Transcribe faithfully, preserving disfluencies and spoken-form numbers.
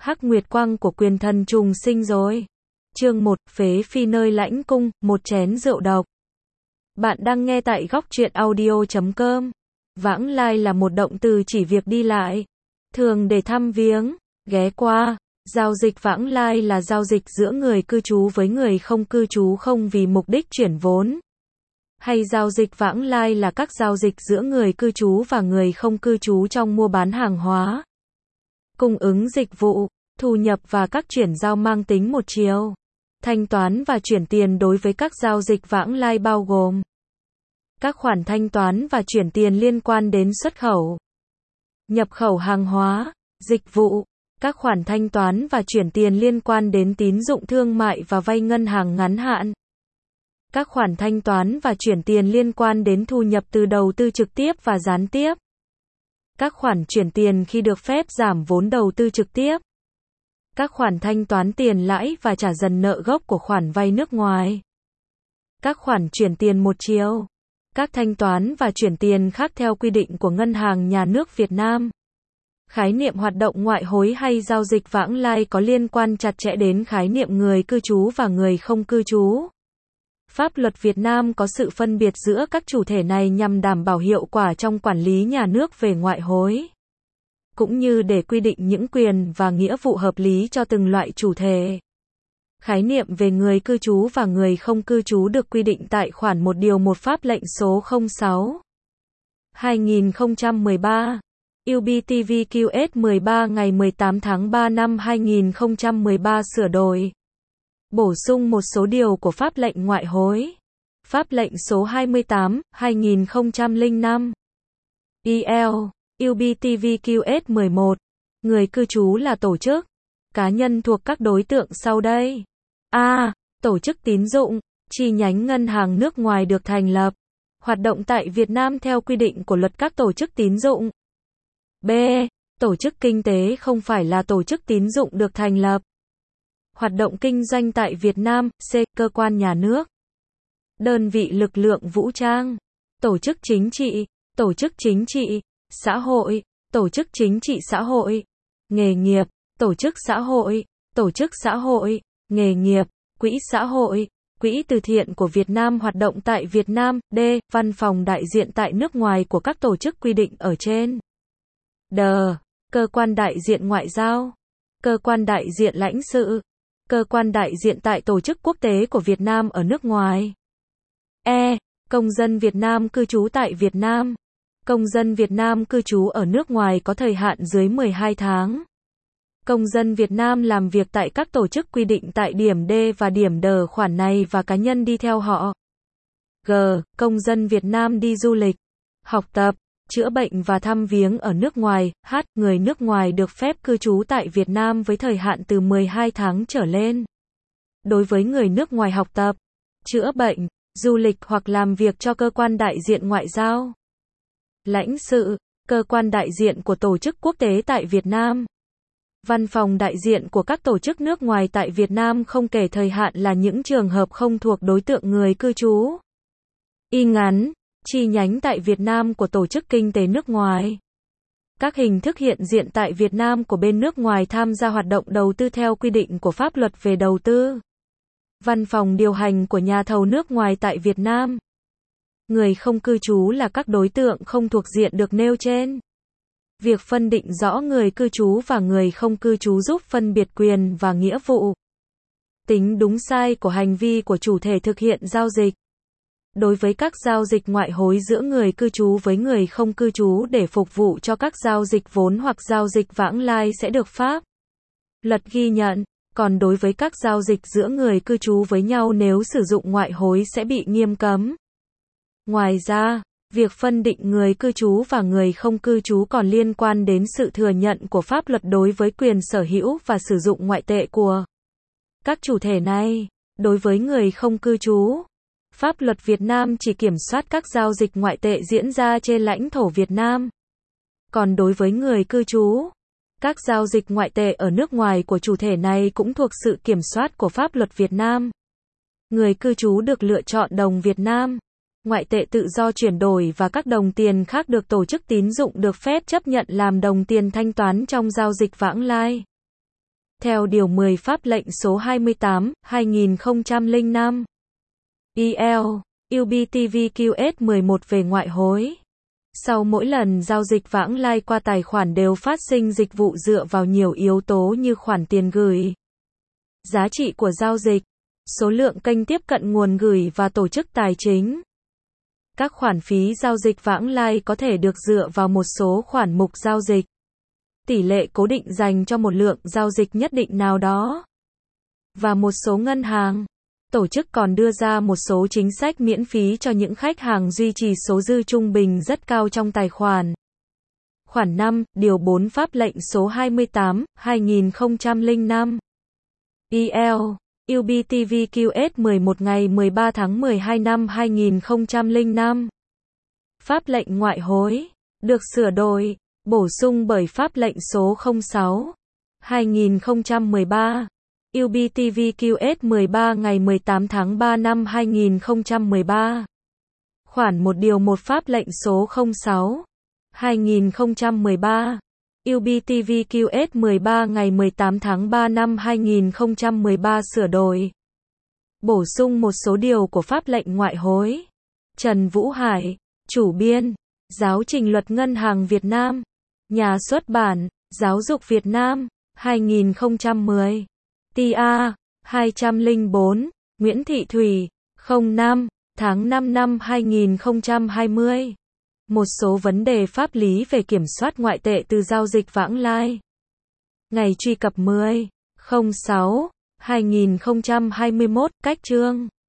Hắc nguyệt quang của quyền thần trùng sinh rồi. Chương một, phế phi nơi lãnh cung, một chén rượu độc. Bạn đang nghe tại góc truyện audio chấm com. Vãng lai là một động từ chỉ việc đi lại, thường để thăm viếng, ghé qua. Giao dịch vãng lai là giao dịch giữa người cư trú với người không cư trú không vì mục đích chuyển vốn. Hay giao dịch vãng lai là các giao dịch giữa người cư trú và người không cư trú trong mua bán hàng hóa, cung ứng dịch vụ, thu nhập và các chuyển giao mang tính một chiều. Thanh toán và chuyển tiền đối với các giao dịch vãng lai bao gồm các khoản thanh toán và chuyển tiền liên quan đến xuất khẩu, nhập khẩu hàng hóa, dịch vụ, các khoản thanh toán và chuyển tiền liên quan đến tín dụng thương mại và vay ngân hàng ngắn hạn, các khoản thanh toán và chuyển tiền liên quan đến thu nhập từ đầu tư trực tiếp và gián tiếp, các khoản chuyển tiền khi được phép giảm vốn đầu tư trực tiếp, các khoản thanh toán tiền lãi và trả dần nợ gốc của khoản vay nước ngoài, các khoản chuyển tiền một chiều, các thanh toán và chuyển tiền khác theo quy định của Ngân hàng Nhà nước Việt Nam. Khái niệm hoạt động ngoại hối hay giao dịch vãng lai có liên quan chặt chẽ đến khái niệm người cư trú và người không cư trú. Pháp luật Việt Nam có sự phân biệt giữa các chủ thể này nhằm đảm bảo hiệu quả trong quản lý nhà nước về ngoại hối, cũng như để quy định những quyền và nghĩa vụ hợp lý cho từng loại chủ thể. Khái niệm về người cư trú và người không cư trú được quy định tại khoản một điều một Pháp lệnh số không sáu hai nghìn không trăm mười ba U B T V Q S mười ba ngày mười tám tháng ba năm hai nghìn không trăm mười ba sửa đổi, bổ sung một số điều của Pháp lệnh ngoại hối. Pháp lệnh số hai mươi tám hai nghìn không trăm lẻ năm E L U B T V Q S mười một. Người cư trú là tổ chức, cá nhân thuộc các đối tượng sau đây. A. Tổ chức tín dụng, chi nhánh ngân hàng nước ngoài được thành lập, hoạt động tại Việt Nam theo quy định của luật các tổ chức tín dụng. B. Tổ chức kinh tế không phải là tổ chức tín dụng được thành lập, hoạt động kinh doanh tại Việt Nam. C. Cơ quan nhà nước, đơn vị lực lượng vũ trang, tổ chức chính trị, tổ chức chính trị, xã hội, tổ chức chính trị xã hội, nghề nghiệp, tổ chức xã hội, tổ chức xã hội, nghề nghiệp, quỹ xã hội, quỹ từ thiện của Việt Nam hoạt động tại Việt Nam. D. Văn phòng đại diện tại nước ngoài của các tổ chức quy định ở trên. D. Cơ quan đại diện ngoại giao, cơ quan đại diện lãnh sự, cơ quan đại diện tại tổ chức quốc tế của Việt Nam ở nước ngoài. E. Công dân Việt Nam cư trú tại Việt Nam. Công dân Việt Nam cư trú ở nước ngoài có thời hạn dưới mười hai tháng. Công dân Việt Nam làm việc tại các tổ chức quy định tại điểm D và điểm D khoản này và cá nhân đi theo họ. G. Công dân Việt Nam đi du lịch, học tập, chữa bệnh và thăm viếng ở nước ngoài. H. Người nước ngoài được phép cư trú tại Việt Nam với thời hạn từ mười hai tháng trở lên. Đối với người nước ngoài học tập, chữa bệnh, du lịch hoặc làm việc cho cơ quan đại diện ngoại giao, lãnh sự, cơ quan đại diện của tổ chức quốc tế tại Việt Nam, văn phòng đại diện của các tổ chức nước ngoài tại Việt Nam không kể thời hạn là những trường hợp không thuộc đối tượng người cư trú. Y ngắn, chi nhánh tại Việt Nam của tổ chức kinh tế nước ngoài. Các hình thức hiện diện tại Việt Nam của bên nước ngoài tham gia hoạt động đầu tư theo quy định của pháp luật về đầu tư. Văn phòng điều hành của nhà thầu nước ngoài tại Việt Nam. Người không cư trú là các đối tượng không thuộc diện được nêu trên. Việc phân định rõ người cư trú và người không cư trú giúp phân biệt quyền và nghĩa vụ, tính đúng sai của hành vi của chủ thể thực hiện giao dịch. Đối với các giao dịch ngoại hối giữa người cư trú với người không cư trú để phục vụ cho các giao dịch vốn hoặc giao dịch vãng lai sẽ được pháp luật ghi nhận, còn đối với các giao dịch giữa người cư trú với nhau nếu sử dụng ngoại hối sẽ bị nghiêm cấm. Ngoài ra, việc phân định người cư trú và người không cư trú còn liên quan đến sự thừa nhận của pháp luật đối với quyền sở hữu và sử dụng ngoại tệ của các chủ thể này. Đối với người không cư trú, pháp luật Việt Nam chỉ kiểm soát các giao dịch ngoại tệ diễn ra trên lãnh thổ Việt Nam. Còn đối với người cư trú, các giao dịch ngoại tệ ở nước ngoài của chủ thể này cũng thuộc sự kiểm soát của pháp luật Việt Nam. Người cư trú được lựa chọn đồng Việt Nam, ngoại tệ tự do chuyển đổi và các đồng tiền khác được tổ chức tín dụng được phép chấp nhận làm đồng tiền thanh toán trong giao dịch vãng lai. Theo Điều mười Pháp lệnh số hai mươi tám, hai nghìn không trăm lẻ năm, E L, U B T V Q S mười một về ngoại hối. Sau mỗi lần giao dịch vãng lai qua tài khoản đều phát sinh dịch vụ dựa vào nhiều yếu tố như khoản tiền gửi, giá trị của giao dịch, số lượng kênh tiếp cận nguồn gửi và tổ chức tài chính. Các khoản phí giao dịch vãng lai có thể được dựa vào một số khoản mục giao dịch, tỷ lệ cố định dành cho một lượng giao dịch nhất định nào đó. Và một số ngân hàng, tổ chức còn đưa ra một số chính sách miễn phí cho những khách hàng duy trì số dư trung bình rất cao trong tài khoản. Khoản năm, Điều bốn Pháp lệnh số hai mươi tám, hai nghìn không trăm lẻ năm. E L, U B T V Q S mười một ngày mười ba tháng mười hai năm hai nghìn không trăm lẻ năm. Pháp lệnh ngoại hối, được sửa đổi, bổ sung bởi Pháp lệnh số không sáu, hai nghìn không trăm mười ba. U B T V Q S mười ba ngày mười tám tháng ba năm hai nghìn không trăm mười ba. Khoản một Điều một Pháp lệnh số không sáu, hai nghìn không trăm mười ba. U B T V Q S mười ba ngày mười tám tháng ba năm hai nghìn không trăm mười ba sửa đổi, bổ sung một số điều của Pháp lệnh ngoại hối. Trần Vũ Hải, chủ biên, Giáo trình luật Ngân hàng Việt Nam, Nhà xuất bản, Giáo dục Việt Nam, hai nghìn không trăm mười. T A, hai trăm lẻ bốn, Nguyễn Thị Thủy, không năm, tháng năm năm hai nghìn không trăm hai mươi. Một số vấn đề pháp lý về kiểm soát ngoại tệ từ giao dịch vãng lai. Ngày truy cập mười, không sáu, hai nghìn không trăm hai mươi mốt, cách chương.